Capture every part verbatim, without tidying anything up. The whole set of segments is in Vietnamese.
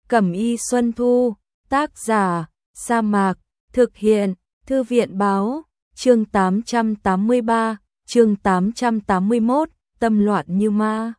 Cẩm y Xuân Thu, tác giả, Sa Mạc, thực hiện, Thư viện báo, chương tám trăm tám mươi ba, chương tám trăm tám mươi mốt, tâm loạn như ma.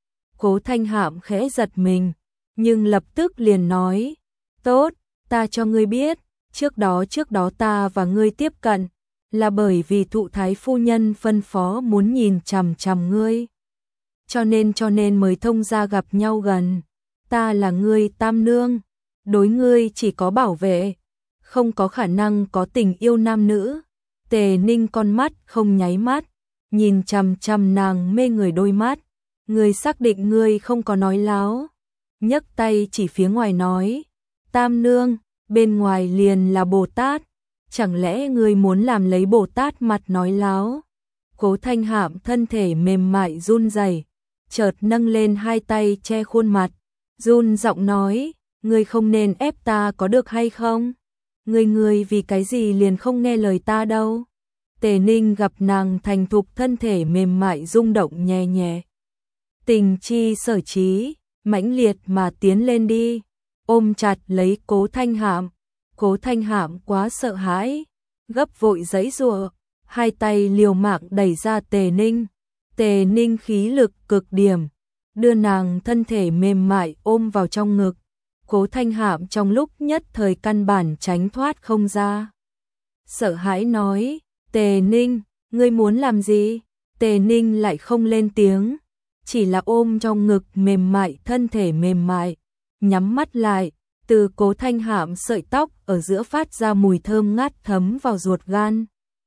Cố Thanh Hạm khẽ giật mình, nhưng lập tức liền nói, tốt, ta cho ngươi biết, trước đó trước đó ta và ngươi tiếp cận, là bởi vì thụ thái phu nhân phân phó muốn nhìn chằm chằm ngươi. Cho nên cho nên mới thông ra gặp nhau gần, ta là ngươi tam nương, đối ngươi chỉ có bảo vệ, không có khả năng có tình yêu nam nữ. Tề Ninh con mắt không nháy mắt, nhìn chằm chằm nàng mê người đôi mắt, ngươi xác định ngươi không có nói láo, nhấc tay chỉ phía ngoài nói, tam nương, bên ngoài liền là Bồ Tát, chẳng lẽ ngươi muốn làm lấy Bồ Tát mặt nói láo? Cố Thanh Hạm thân thể mềm mại run rẩy, chợt nâng lên hai tay che khuôn mặt, run giọng nói, ngươi không nên ép ta có được hay không? Ngươi ngươi vì cái gì liền không nghe lời ta đâu? Tề Ninh gặp nàng thành thục thân thể mềm mại rung động nhẹ nhẹ. Tình chi sở trí, mãnh liệt mà tiến lên đi, ôm chặt lấy Cố Thanh Hạm. Cố Thanh Hạm quá sợ hãi, gấp vội giãy giụa, hai tay liều mạng đẩy ra Tề Ninh. Tề Ninh khí lực cực điểm, đưa nàng thân thể mềm mại ôm vào trong ngực. Cố Thanh Hạm trong lúc nhất thời căn bản tránh thoát không ra. Sợ hãi nói, Tề Ninh, ngươi muốn làm gì? Tề Ninh lại không lên tiếng, chỉ là ôm trong ngực mềm mại thân thể mềm mại, nhắm mắt lại, từ Cố Thanh Hạm sợi tóc ở giữa phát ra mùi thơm ngát thấm vào ruột gan.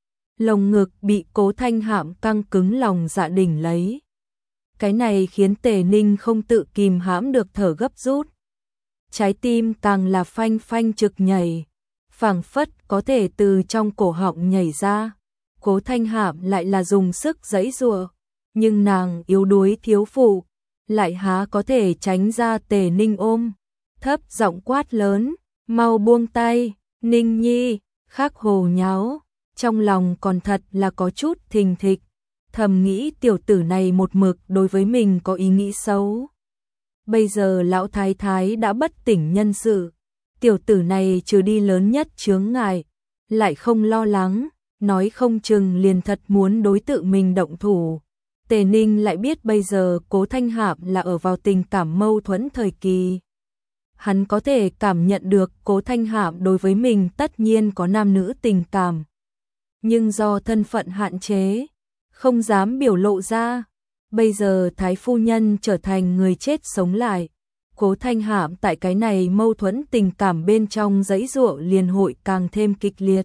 Lồng ngực bị Cố Thanh Hạm căng cứng lòng dạ đỉnh lấy. Cái này khiến Tề Ninh không tự kìm hãm được thở gấp rút. Trái tim càng là phanh phanh trực nhảy, phảng phất có thể từ trong cổ họng nhảy ra. Cố Thanh Hạm lại là dùng sức giãy giụa, nhưng nàng yếu đuối thiếu phụ, lại há có thể tránh ra Tề Ninh ôm, thấp giọng quát lớn, mau buông tay, Ninh Nhi, khắc hồ nháo, trong lòng còn thật là có chút thình thịch, thầm nghĩ tiểu tử này một mực đối với mình có ý nghĩ xấu. Bây giờ lão thái thái đã bất tỉnh nhân sự, tiểu tử này trừ đi lớn nhất chướng ngại, lại không lo lắng, nói không chừng liền thật muốn đối tự mình động thủ. Tề Ninh lại biết bây giờ Cố Thanh Hạm là ở vào tình cảm mâu thuẫn thời kỳ. Hắn có thể cảm nhận được Cố Thanh Hạm đối với mình tất nhiên có nam nữ tình cảm, nhưng do thân phận hạn chế, không dám biểu lộ ra. Bây giờ Thái phu nhân trở thành người chết sống lại, Cố Thanh Hạm tại cái này mâu thuẫn tình cảm bên trong giãy giụa liền hội càng thêm kịch liệt.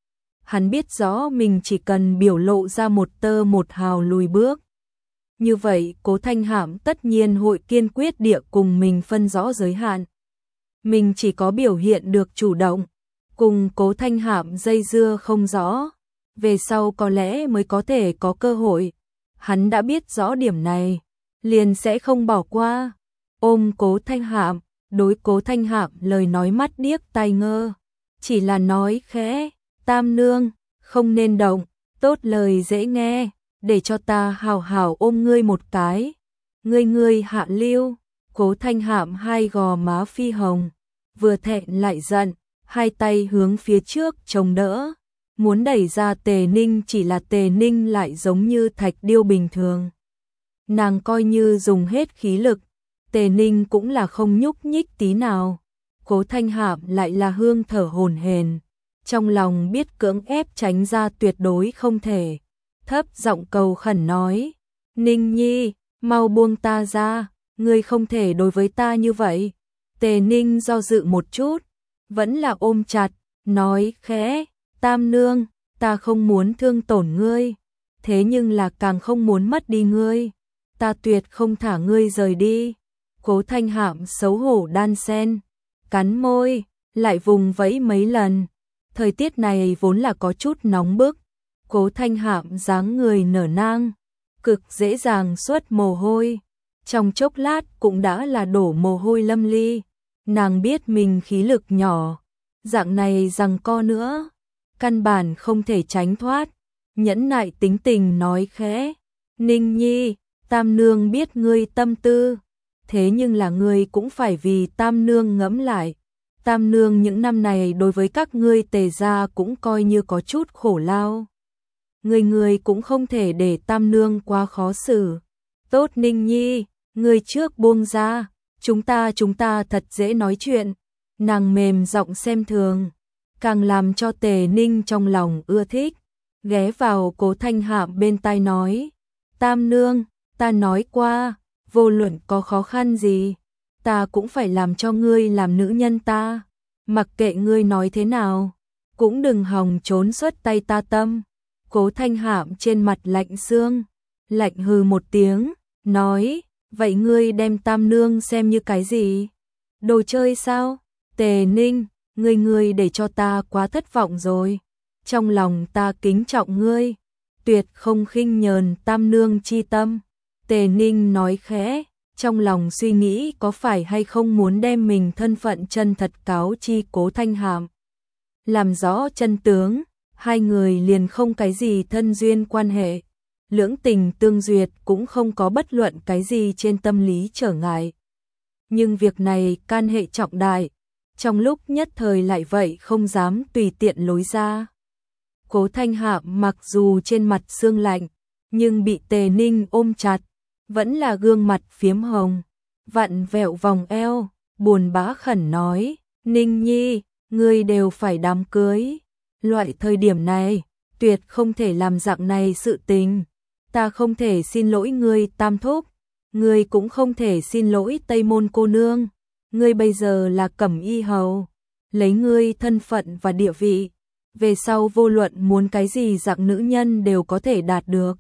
Hắn biết rõ mình chỉ cần biểu lộ ra một tơ một hào lùi bước, như vậy Cố Thanh Hạm tất nhiên hội kiên quyết địa cùng mình phân rõ giới hạn. Mình chỉ có biểu hiện được chủ động, cùng Cố Thanh Hạm dây dưa không rõ, về sau có lẽ mới có thể có cơ hội. Hắn đã biết rõ điểm này, liền sẽ không bỏ qua. Ôm Cố Thanh Hạm, đối Cố Thanh Hạm lời nói mắt điếc tai ngơ, chỉ là nói khẽ, tam nương, không nên động, tốt lời dễ nghe, để cho ta hào hào ôm ngươi một cái. Ngươi ngươi hạ lưu. Cố Thanh Hạm hai gò má phi hồng, vừa thẹn lại giận, hai tay hướng phía trước chống đỡ, muốn đẩy ra Tề Ninh, chỉ là Tề Ninh lại giống như thạch điêu bình thường. Nàng coi như dùng hết khí lực, Tề Ninh cũng là không nhúc nhích tí nào. Cố Thanh Hạm lại là hương thở hổn hển, trong lòng biết cưỡng ép tránh ra tuyệt đối không thể, thấp giọng cầu khẩn nói, Ninh Nhi, mau buông ta ra, ngươi không thể đối với ta như vậy. Tề Ninh do dự một chút, vẫn là ôm chặt, nói khẽ, tam nương, ta không muốn thương tổn ngươi, thế nhưng là càng không muốn mất đi ngươi, ta tuyệt không thả ngươi rời đi. Cố Thanh Hạm xấu hổ đan sen, cắn môi, lại vùng vẫy mấy lần. Thời tiết này vốn là có chút nóng bức, Cố Thanh Hạm dáng người nở nang, cực dễ dàng xuất mồ hôi, trong chốc lát cũng đã là đổ mồ hôi lâm ly. Nàng biết mình khí lực nhỏ, dạng này giằng co nữa, căn bản không thể tránh thoát, nhẫn nại tính tình nói khẽ, Ninh Nhi, tam nương biết ngươi tâm tư, thế nhưng là ngươi cũng phải vì Tam Nương ngẫm lại. Tam Nương những năm này đối với các ngươi Tề gia cũng coi như có chút khổ lao. Ngươi ngươi cũng không thể để Tam Nương quá khó xử. Tốt Ninh Nhi, ngươi trước buông ra, chúng ta chúng ta thật dễ nói chuyện. Nàng mềm giọng xem thường, càng làm cho Tề Ninh trong lòng ưa thích, ghé vào Cố Thanh Hạm bên tai nói, Tam Nương, ta nói qua, vô luận có khó khăn gì, ta cũng phải làm cho ngươi làm nữ nhân ta, mặc kệ ngươi nói thế nào, cũng đừng hòng trốn xuất tay ta tâm. Cố Thanh Hạm trên mặt lạnh xương, lạnh hừ một tiếng, nói, vậy ngươi đem Tam Nương xem như cái gì? Đồ chơi sao? Tề Ninh, ngươi ngươi để cho ta quá thất vọng rồi. Trong lòng ta kính trọng ngươi, tuyệt không khinh nhờn Tam Nương chi tâm. Tề Ninh nói khẽ, trong lòng suy nghĩ có phải hay không muốn đem mình thân phận chân thật cáo chi Cố Thanh Hạm. Làm rõ chân tướng, hai người liền không cái gì thân duyên quan hệ. Lưỡng tình tương duyệt cũng không có bất luận cái gì trên tâm lý trở ngại. Nhưng việc này can hệ trọng đại, trong lúc nhất thời lại vậy không dám tùy tiện lối ra. Cố Thanh Hạm mặc dù trên mặt sương lạnh, nhưng bị Tề Ninh ôm chặt, vẫn là gương mặt phiếm hồng, vặn vẹo vòng eo, buồn bã khẩn nói, Ninh Nhi, ngươi đều phải đám cưới. Loại thời điểm này, tuyệt không thể làm dạng này sự tình. Ta không thể xin lỗi ngươi Tam Thúc, ngươi cũng không thể xin lỗi Tây Môn cô nương. Ngươi bây giờ là Cẩm Y hầu, lấy ngươi thân phận và địa vị, về sau vô luận muốn cái gì dạng nữ nhân đều có thể đạt được.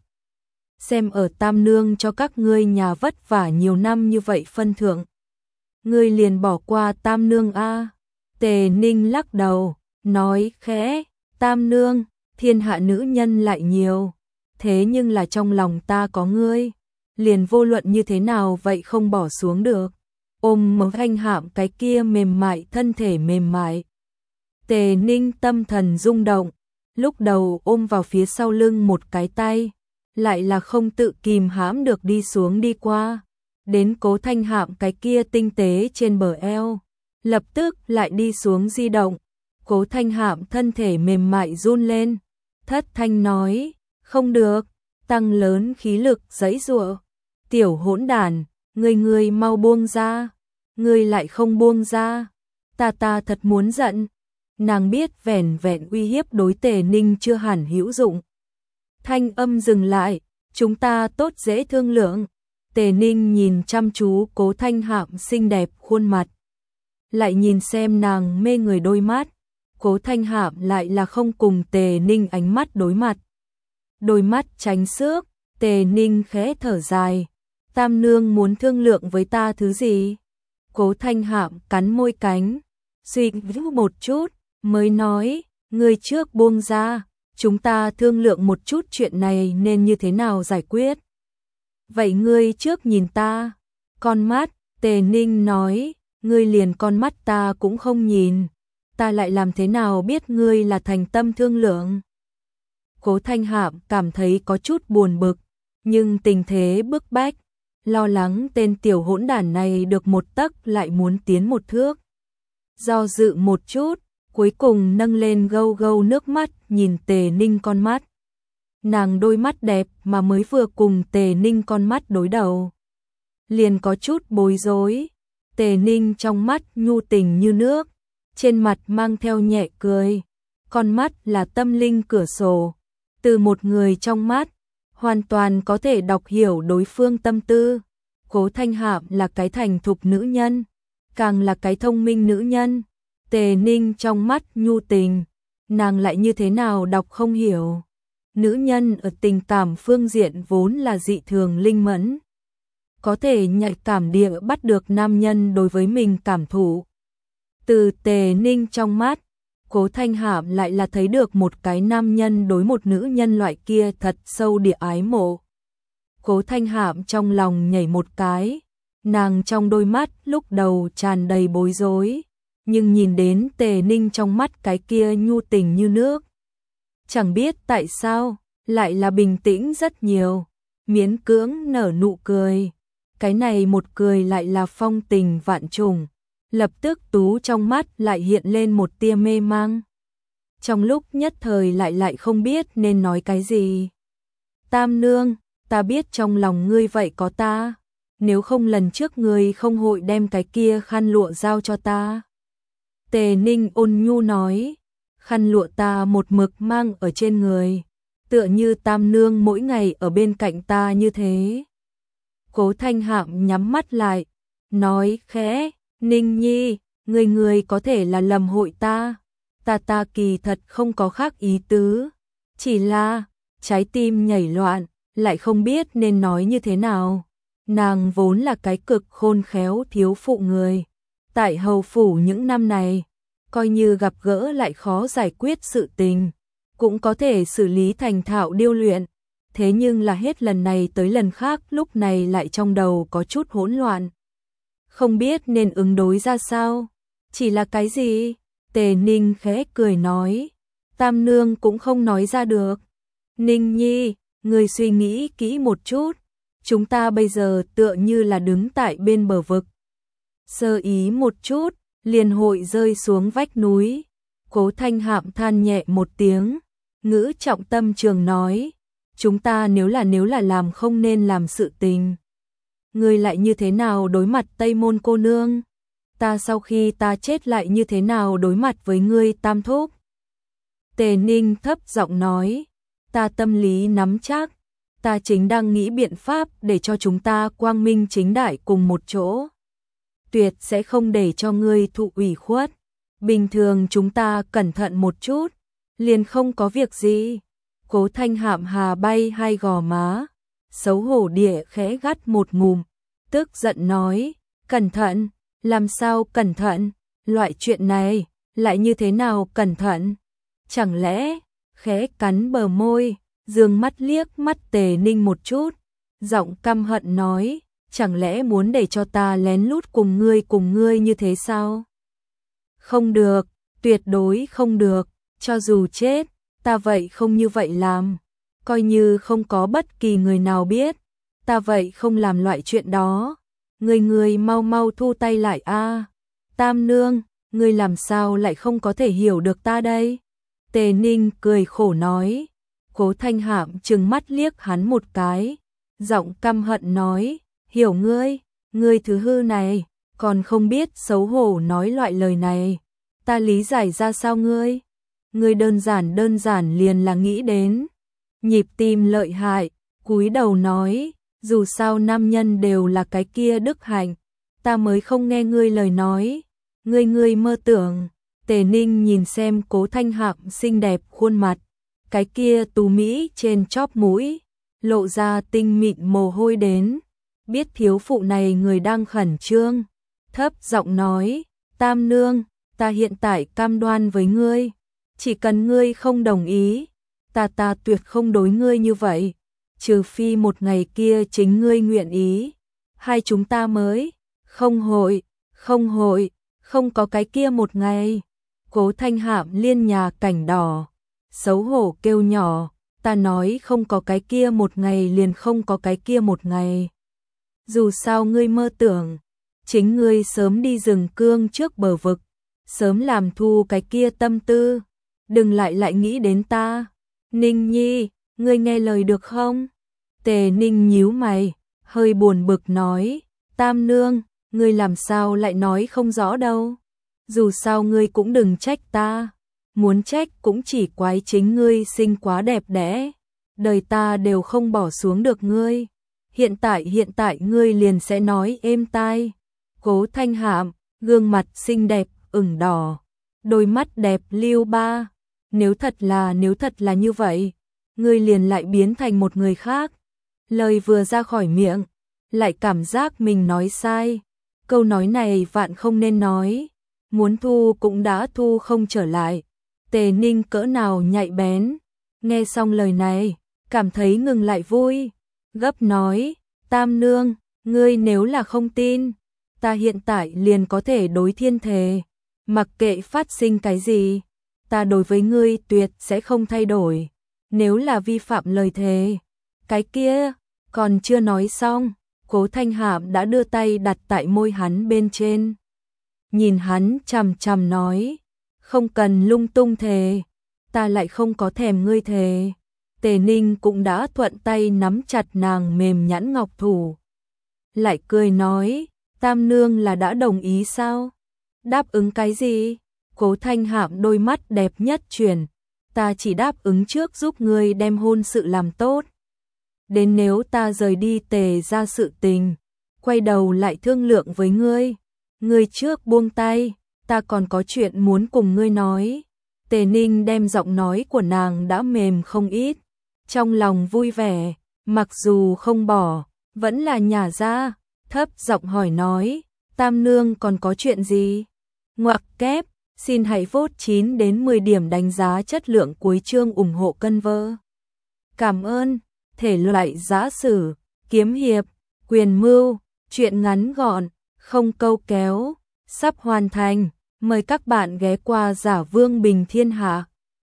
Xem ở Tam Nương cho các ngươi nhà vất vả nhiều năm như vậy phân thượng, ngươi liền bỏ qua Tam Nương a? Tề Ninh lắc đầu, nói khẽ, Tam Nương, thiên hạ nữ nhân lại nhiều, thế nhưng là trong lòng ta có ngươi, liền vô luận như thế nào vậy không bỏ xuống được. Ôm Cố Thanh Hạm cái kia mềm mại thân thể mềm mại. Tề Ninh tâm thần rung động, lúc đầu ôm vào phía sau lưng một cái tay, lại là không tự kìm hãm được đi xuống đi qua, đến Cố Thanh Hạm cái kia tinh tế trên bờ eo, lập tức lại đi xuống di động. Cố Thanh Hạm thân thể mềm mại run lên, thất thanh nói, không được, tăng lớn khí lực giãy giụa. Tiểu hỗn đản, ngươi ngươi mau buông ra, ngươi lại không buông ra, ta ta thật muốn giận. Nàng biết vẻn vẹn uy hiếp đối Tề Ninh chưa hẳn hữu dụng. Thanh âm dừng lại, chúng ta tốt dễ thương lượng. Tề Ninh nhìn chăm chú Cố Thanh Hạm xinh đẹp khuôn mặt, lại nhìn xem nàng mê người đôi mắt. Cố Thanh Hạm lại là không cùng Tề Ninh ánh mắt đối mặt. Đôi mắt tránh xước, Tề Ninh khẽ thở dài, Tam Nương muốn thương lượng với ta thứ gì? Cố Thanh Hạm cắn môi cánh, suy nghĩ một chút, mới nói, ngươi trước buông ra, chúng ta thương lượng một chút chuyện này nên như thế nào giải quyết. Vậy ngươi trước nhìn ta, con mắt. Tề Ninh nói, ngươi liền con mắt ta cũng không nhìn, ta lại làm thế nào biết ngươi là thành tâm thương lượng. Cố Thanh Hạm cảm thấy có chút buồn bực, nhưng tình thế bức bách, lo lắng tên tiểu hỗn đản này được một tấc lại muốn tiến một thước. Do dự một chút, cuối cùng nâng lên gâu gâu nước mắt nhìn Tề Ninh con mắt. Nàng đôi mắt đẹp mà mới vừa cùng Tề Ninh con mắt đối đầu, liền có chút bối rối. Tề Ninh trong mắt nhu tình như nước, trên mặt mang theo nhẹ cười, con mắt là tâm linh cửa sổ, từ một người trong mắt hoàn toàn có thể đọc hiểu đối phương tâm tư. Cố Thanh Hạm là cái thành thục nữ nhân, càng là cái thông minh nữ nhân. Tề Ninh trong mắt nhu tình, nàng lại như thế nào đọc không hiểu. Nữ nhân ở tình cảm phương diện vốn là dị thường linh mẫn, có thể nhạy cảm địa bắt được nam nhân đối với mình cảm thụ. Từ Tề Ninh trong mắt, Cố Thanh Hạm lại là thấy được một cái nam nhân đối một nữ nhân loại kia thật sâu địa ái mộ. Cố Thanh Hạm trong lòng nhảy một cái, nàng trong đôi mắt lúc đầu tràn đầy bối rối, nhưng nhìn đến Tề Ninh trong mắt cái kia nhu tình như nước, chẳng biết tại sao, lại là bình tĩnh rất nhiều, miễn cưỡng nở nụ cười. cái này một cười lại là phong tình vạn trùng, lập tức Tú trong mắt lại hiện lên một tia mê mang. Trong lúc nhất thời lại lại không biết nên nói cái gì. Tam nương, ta biết trong lòng ngươi vậy có ta, nếu không lần trước ngươi không hội đem cái kia khăn lụa giao cho ta. Tề Ninh ôn nhu nói, khăn lụa ta một mực mang ở trên người, tựa như tam nương mỗi ngày ở bên cạnh ta như thế. Cố Thanh Hạm nhắm mắt lại, nói khẽ, Ninh Nhi, người người có thể là lầm hội ta, ta ta kỳ thật không có khác ý tứ, chỉ là trái tim nhảy loạn, lại không biết nên nói như thế nào. Nàng vốn là cái cực khôn khéo thiếu phụ người, tại hầu phủ những năm này, coi như gặp gỡ lại khó giải quyết sự tình, cũng có thể xử lý thành thạo điêu luyện, thế nhưng là hết lần này tới lần khác lúc này lại trong đầu có chút hỗn loạn. Không biết nên ứng đối ra sao, chỉ là cái gì? Tề Ninh khẽ cười nói, tam nương cũng không nói ra được. Ninh Nhi, người suy nghĩ kỹ một chút, chúng ta bây giờ tựa như là đứng tại bên bờ vực. Sơ ý một chút, liền hội rơi xuống vách núi. Cố Thanh Hạm than nhẹ một tiếng, ngữ trọng tâm trường nói, chúng ta nếu là nếu là làm không nên làm sự tình. Ngươi lại như thế nào đối mặt Tây Môn cô nương? Ta sau khi ta chết lại như thế nào đối mặt với ngươi tam thúc? Tề Ninh thấp giọng nói, ta tâm lý nắm chắc, ta chính đang nghĩ biện pháp để cho chúng ta quang minh chính đại cùng một chỗ. Tuyệt sẽ không để cho ngươi thụ ủy khuất. Bình thường chúng ta cẩn thận một chút, liền không có việc gì. Cố Thanh Hạm hà bay hai gò má, xấu hổ địa khẽ gắt một ngụm, tức giận nói, cẩn thận, làm sao cẩn thận, loại chuyện này, lại như thế nào cẩn thận? Chẳng lẽ, khẽ cắn bờ môi, dương mắt liếc mắt Tề Ninh một chút, giọng căm hận nói, chẳng lẽ muốn để cho ta lén lút cùng ngươi cùng ngươi như thế sao? Không được, tuyệt đối không được, cho dù chết, ta vậy không như vậy làm, coi như không có bất kỳ người nào biết, ta vậy không làm loại chuyện đó. Người người mau mau thu tay lại a. Tam nương, ngươi làm sao lại không có thể hiểu được ta đây? Tề Ninh cười khổ nói. Cố Thanh Hạm trừng mắt liếc hắn một cái, giọng căm hận nói, hiểu ngươi, ngươi thứ hư này, còn không biết xấu hổ nói loại lời này, ta lý giải ra sao ngươi? Ngươi đơn giản đơn giản liền là nghĩ đến nhịp tim lợi hại, cúi đầu nói, dù sao nam nhân đều là cái kia đức hạnh, ta mới không nghe ngươi lời nói, ngươi ngươi mơ tưởng. Tề Ninh nhìn xem Cố Thanh Hạm xinh đẹp khuôn mặt, cái kia tú mỹ trên chóp mũi, lộ ra tinh mịn mồ hôi đến, biết thiếu phụ này người đang khẩn trương, thấp giọng nói, tam nương, ta hiện tại cam đoan với ngươi, chỉ cần ngươi không đồng ý, ta ta tuyệt không đối ngươi như vậy, trừ phi một ngày kia chính ngươi nguyện ý, hai chúng ta mới, không hội, không hội, không có cái kia một ngày. Cố Thanh Hạm liên nhà cảnh đỏ, xấu hổ kêu nhỏ, ta nói không có cái kia một ngày liền không có cái kia một ngày. Dù sao ngươi mơ tưởng, chính ngươi sớm đi rừng cương trước bờ vực, sớm làm thu cái kia tâm tư, đừng lại lại nghĩ đến ta. Ninh Nhi, ngươi nghe lời được không? Tề Ninh nhíu mày, hơi buồn bực nói, tam nương, ngươi làm sao lại nói không rõ đâu. Dù sao ngươi cũng đừng trách ta, muốn trách cũng chỉ quái chính ngươi sinh quá đẹp đẽ, đời ta đều không bỏ xuống được ngươi. Hiện tại hiện tại ngươi liền sẽ nói êm tai. Cố Thanh Hạm, gương mặt xinh đẹp ửng đỏ, đôi mắt đẹp lưu ba. Nếu thật là nếu thật là như vậy, ngươi liền lại biến thành một người khác. Lời vừa ra khỏi miệng, lại cảm giác mình nói sai. Câu nói này vạn không nên nói. Muốn thu cũng đã thu không trở lại. Tề Ninh cỡ nào nhạy bén, nghe xong lời này, cảm thấy ngừng lại vui, gấp nói, tam nương, ngươi nếu là không tin, ta hiện tại liền có thể đối thiên thề, mặc kệ phát sinh cái gì, ta đối với ngươi tuyệt sẽ không thay đổi, nếu là vi phạm lời thề, cái kia, còn chưa nói xong, Cố Thanh Hạm đã đưa tay đặt tại môi hắn bên trên. Nhìn hắn chằm chằm nói, không cần lung tung thề, ta lại không có thèm ngươi thề. Tề Ninh cũng đã thuận tay nắm chặt nàng mềm nhẵn ngọc thủ. Lại cười nói, Tam nương là đã đồng ý sao? Đáp ứng cái gì? Cố Thanh Hạm đôi mắt đẹp nhất chuyển, ta chỉ đáp ứng trước giúp ngươi đem hôn sự làm tốt. Đến nếu ta rời đi Tề ra sự tình, quay đầu lại thương lượng với ngươi. Ngươi trước buông tay, ta còn có chuyện muốn cùng ngươi nói. Tề Ninh đem giọng nói của nàng đã mềm không ít, trong lòng vui vẻ, mặc dù không bỏ, vẫn là nhả ra, thấp giọng hỏi nói, Tam nương còn có chuyện gì? Ngoặc kép, xin hãy vote chín đến mười điểm đánh giá chất lượng cuối chương ủng hộ cân vơ. Cảm ơn. Thể loại giã sử, kiếm hiệp, quyền mưu, truyện ngắn gọn, không câu kéo, sắp hoàn thành. Mời các bạn ghé qua Giả Vương Bình Thiên Hạ.